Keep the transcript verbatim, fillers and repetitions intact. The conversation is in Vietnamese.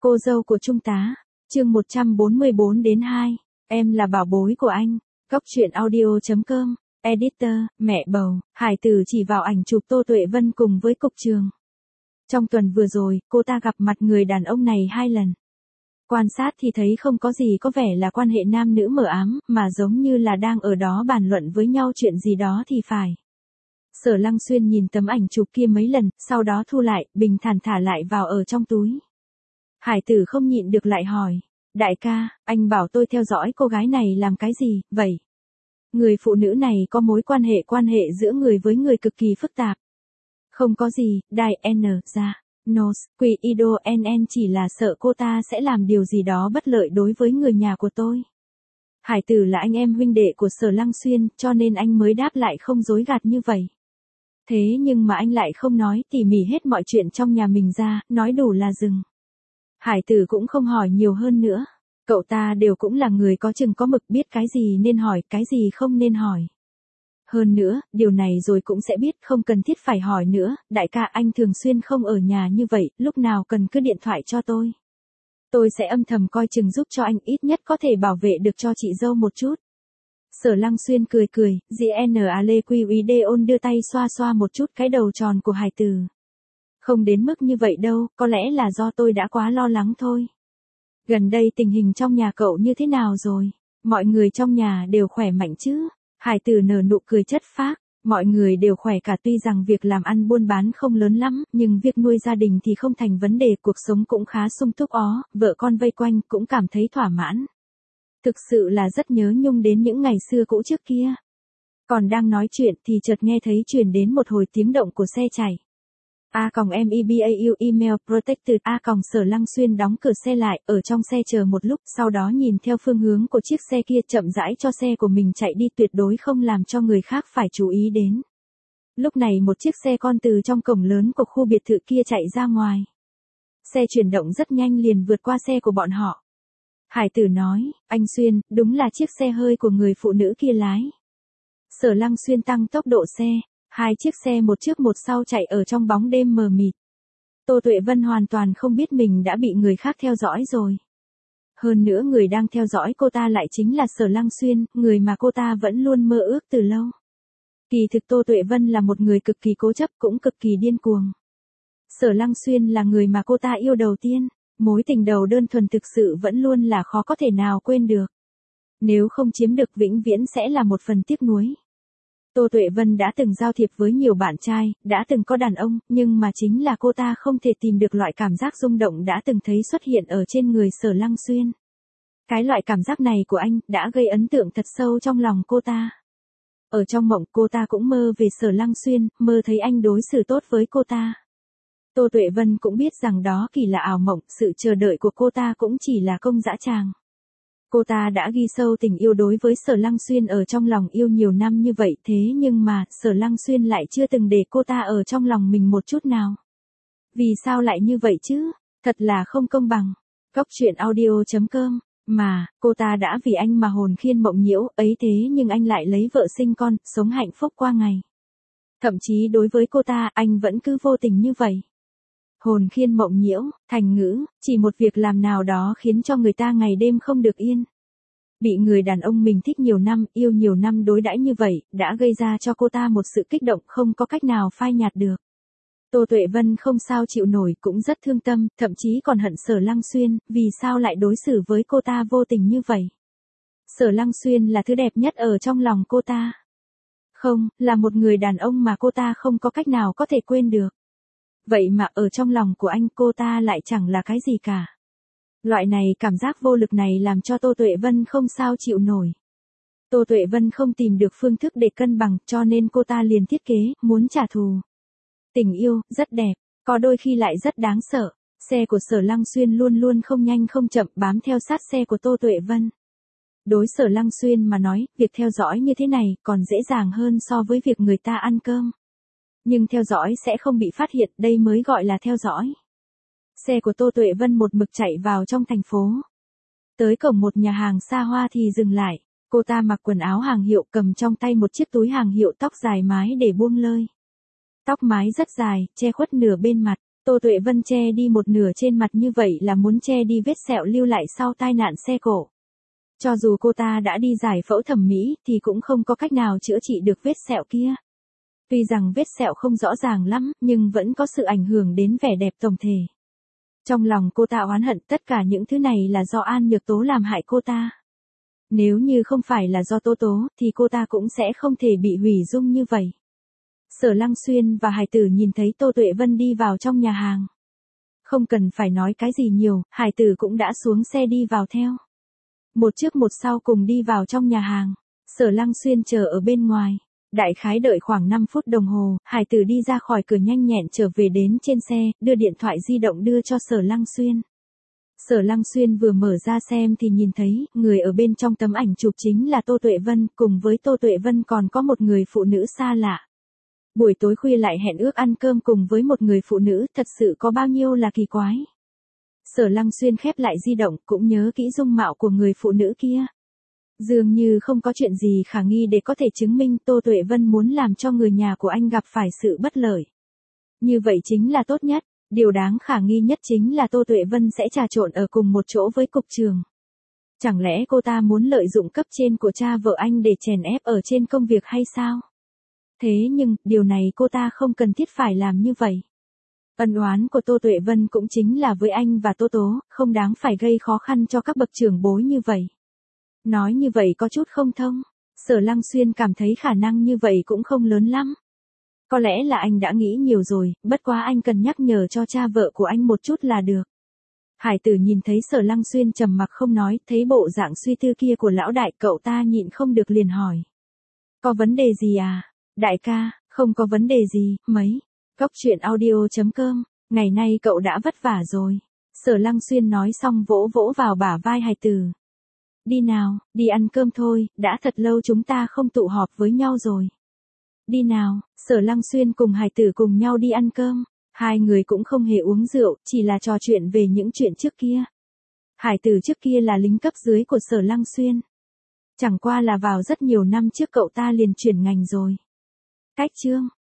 Cô dâu của Trung tá, chương một trăm bốn mươi bốn đến hai, em là bảo bối của anh, Cóc truyện audio chấm com, editor, mẹ bầu, Hải Tử chỉ vào ảnh chụp Tô Tuệ Vân cùng với cục trường. Trong tuần vừa rồi, cô ta gặp mặt người đàn ông này hai lần. Quan sát thì thấy không có gì có vẻ là quan hệ nam nữ mờ ám, mà giống như là đang ở đó bàn luận với nhau chuyện gì đó thì phải. Sở Lăng Xuyên nhìn tấm ảnh chụp kia mấy lần, sau đó thu lại, bình thản thả lại vào ở trong túi. Hải Tử không nhịn được lại hỏi, đại ca, anh bảo tôi theo dõi cô gái này làm cái gì, vậy? Người phụ nữ này có mối quan hệ quan hệ giữa người với người cực kỳ phức tạp. Không có gì, đại N ra, nos, quỷ ido nn chỉ là sợ cô ta sẽ làm điều gì đó bất lợi đối với người nhà của tôi. Hải Tử là anh em huynh đệ của Sở Lăng Xuyên, cho nên anh mới đáp lại không dối gạt như vậy. Thế nhưng mà anh lại không nói tỉ mỉ hết mọi chuyện trong nhà mình ra, nói đủ là dừng. Hải Tử cũng không hỏi nhiều hơn nữa. Cậu ta đều cũng là người có chừng có mực, biết cái gì nên hỏi, cái gì không nên hỏi. Hơn nữa, điều này rồi cũng sẽ biết, không cần thiết phải hỏi nữa, đại ca anh thường xuyên không ở nhà như vậy, lúc nào cần cứ điện thoại cho tôi. Tôi sẽ âm thầm coi chừng giúp cho anh, ít nhất có thể bảo vệ được cho chị dâu một chút. Sở Lăng Xuyên cười cười, G.N.A. Lê Quy Uy Đê ôn đưa tay xoa xoa một chút cái đầu tròn của Hải Tử. Không đến mức như vậy đâu, có lẽ là do tôi đã quá lo lắng thôi. Gần đây tình hình trong nhà cậu như thế nào rồi? Mọi người trong nhà đều khỏe mạnh chứ? Hải Tử nở nụ cười chất phác, mọi người đều khỏe cả, tuy rằng việc làm ăn buôn bán không lớn lắm, nhưng việc nuôi gia đình thì không thành vấn đề, cuộc sống cũng khá sung túc ó, vợ con vây quanh cũng cảm thấy thỏa mãn. Thực sự là rất nhớ nhung đến những ngày xưa cũ trước kia. Còn đang nói chuyện thì chợt nghe thấy truyền đến một hồi tiếng động của xe chạy. A còng em e b a u email protected A còng Sở Lăng Xuyên đóng cửa xe lại, ở trong xe chờ một lúc, sau đó nhìn theo phương hướng của chiếc xe kia, chậm rãi cho xe của mình chạy đi, tuyệt đối không làm cho người khác phải chú ý đến. Lúc này một chiếc xe con từ trong cổng lớn của khu biệt thự kia chạy ra ngoài. Xe chuyển động rất nhanh liền vượt qua xe của bọn họ. Hải Tử nói, anh Xuyên, đúng là chiếc xe hơi của người phụ nữ kia lái. Sở Lăng Xuyên tăng tốc độ xe. Hai chiếc xe một trước một sau chạy ở trong bóng đêm mờ mịt. Tô Tuệ Vân hoàn toàn không biết mình đã bị người khác theo dõi rồi. Hơn nữa người đang theo dõi cô ta lại chính là Sở Lăng Xuyên, người mà cô ta vẫn luôn mơ ước từ lâu. Kỳ thực Tô Tuệ Vân là một người cực kỳ cố chấp, cũng cực kỳ điên cuồng. Sở Lăng Xuyên là người mà cô ta yêu đầu tiên, mối tình đầu đơn thuần thực sự vẫn luôn là khó có thể nào quên được. Nếu không chiếm được vĩnh viễn sẽ là một phần tiếc nuối. Tô Tuệ Vân đã từng giao thiệp với nhiều bạn trai, đã từng có đàn ông, nhưng mà chính là cô ta không thể tìm được loại cảm giác rung động đã từng thấy xuất hiện ở trên người Sở Lăng Xuyên. Cái loại cảm giác này của anh đã gây ấn tượng thật sâu trong lòng cô ta. Ở trong mộng cô ta cũng mơ về Sở Lăng Xuyên, mơ thấy anh đối xử tốt với cô ta. Tô Tuệ Vân cũng biết rằng đó chỉ là ảo mộng, sự chờ đợi của cô ta cũng chỉ là công dã tràng. Cô ta đã ghi sâu tình yêu đối với Sở Lăng Xuyên ở trong lòng yêu nhiều năm như vậy, thế nhưng mà, Sở Lăng Xuyên lại chưa từng để cô ta ở trong lòng mình một chút nào. Vì sao lại như vậy chứ? Thật là không công bằng. Cóc truyện audio chấm com, mà, cô ta đã vì anh mà hồn khiên mộng nhiễu, ấy thế nhưng anh lại lấy vợ sinh con, sống hạnh phúc qua ngày. Thậm chí đối với cô ta, anh vẫn cứ vô tình như vậy. Hồn khiên mộng nhiễu, thành ngữ, chỉ một việc làm nào đó khiến cho người ta ngày đêm không được yên. Bị người đàn ông mình thích nhiều năm, yêu nhiều năm đối đãi như vậy, đã gây ra cho cô ta một sự kích động không có cách nào phai nhạt được. Tô Tuệ Vân không sao chịu nổi, cũng rất thương tâm, thậm chí còn hận Sở Lăng Xuyên, vì sao lại đối xử với cô ta vô tình như vậy. Sở Lăng Xuyên là thứ đẹp nhất ở trong lòng cô ta. Không, là một người đàn ông mà cô ta không có cách nào có thể quên được. Vậy mà ở trong lòng của anh cô ta lại chẳng là cái gì cả. Loại này cảm giác vô lực này làm cho Tô Tuệ Vân không sao chịu nổi. Tô Tuệ Vân không tìm được phương thức để cân bằng, cho nên cô ta liền thiết kế, muốn trả thù. Tình yêu, rất đẹp, có đôi khi lại rất đáng sợ. Xe của Sở Lăng Xuyên luôn luôn không nhanh không chậm bám theo sát xe của Tô Tuệ Vân. Đối Sở Lăng Xuyên mà nói, việc theo dõi như thế này còn dễ dàng hơn so với việc người ta ăn cơm. Nhưng theo dõi sẽ không bị phát hiện, đây mới gọi là theo dõi. Xe của Tô Tuệ Vân một mực chạy vào trong thành phố. Tới cổng một nhà hàng xa hoa thì dừng lại, cô ta mặc quần áo hàng hiệu, cầm trong tay một chiếc túi hàng hiệu, tóc dài mái để buông lơi. Tóc mái rất dài, che khuất nửa bên mặt, Tô Tuệ Vân che đi một nửa trên mặt như vậy là muốn che đi vết sẹo lưu lại sau tai nạn xe cộ. Cho dù cô ta đã đi giải phẫu thẩm mỹ thì cũng không có cách nào chữa trị được vết sẹo kia. Tuy rằng vết sẹo không rõ ràng lắm, nhưng vẫn có sự ảnh hưởng đến vẻ đẹp tổng thể. Trong lòng cô ta oán hận tất cả những thứ này là do An Nhược Tố làm hại cô ta. Nếu như không phải là do Tố Tố thì cô ta cũng sẽ không thể bị hủy dung như vậy. Sở Lăng Xuyên và Hải Tử nhìn thấy Tô Tuệ Vân đi vào trong nhà hàng. Không cần phải nói cái gì nhiều, Hải Tử cũng đã xuống xe đi vào theo. Một trước một sau cùng đi vào trong nhà hàng. Sở Lăng Xuyên chờ ở bên ngoài. Đại khái đợi khoảng năm phút đồng hồ, Hải Tử đi ra khỏi cửa nhanh nhẹn trở về đến trên xe, đưa điện thoại di động đưa cho Sở Lăng Xuyên. Sở Lăng Xuyên vừa mở ra xem thì nhìn thấy, người ở bên trong tấm ảnh chụp chính là Tô Tuệ Vân, cùng với Tô Tuệ Vân còn có một người phụ nữ xa lạ. Buổi tối khuya lại hẹn ước ăn cơm cùng với một người phụ nữ, thật sự có bao nhiêu là kỳ quái. Sở Lăng Xuyên khép lại di động, cũng nhớ kỹ dung mạo của người phụ nữ kia. Dường như không có chuyện gì khả nghi để có thể chứng minh Tô Tuệ Vân muốn làm cho người nhà của anh gặp phải sự bất lợi. Như vậy chính là tốt nhất, điều đáng khả nghi nhất chính là Tô Tuệ Vân sẽ trà trộn ở cùng một chỗ với cục trưởng. Chẳng lẽ cô ta muốn lợi dụng cấp trên của cha vợ anh để chèn ép ở trên công việc hay sao? Thế nhưng, điều này cô ta không cần thiết phải làm như vậy. Ân oán của Tô Tuệ Vân cũng chính là với anh và Tô Tố, không đáng phải gây khó khăn cho các bậc trưởng bối như vậy. Nói như vậy có chút không thông. Sở Lăng Xuyên cảm thấy khả năng như vậy cũng không lớn lắm. Có lẽ là anh đã nghĩ nhiều rồi, bất quá anh cần nhắc nhở cho cha vợ của anh một chút là được. Hải Tử nhìn thấy Sở Lăng Xuyên trầm mặc không nói, thấy bộ dạng suy tư kia của lão đại, cậu ta nhịn không được liền hỏi. Có vấn đề gì à? Đại ca, không có vấn đề gì, mấy. Cốc truyện audio chấm com, ngày nay cậu đã vất vả rồi. Sở Lăng Xuyên nói xong vỗ vỗ vào bả vai Hải Tử. Đi nào, đi ăn cơm thôi, đã thật lâu chúng ta không tụ họp với nhau rồi. Đi nào, Sở Lăng Xuyên cùng Hải Tử cùng nhau đi ăn cơm. Hai người cũng không hề uống rượu, chỉ là trò chuyện về những chuyện trước kia. Hải Tử trước kia là lính cấp dưới của Sở Lăng Xuyên. Chẳng qua là vào rất nhiều năm trước cậu ta liền chuyển ngành rồi. Cách chương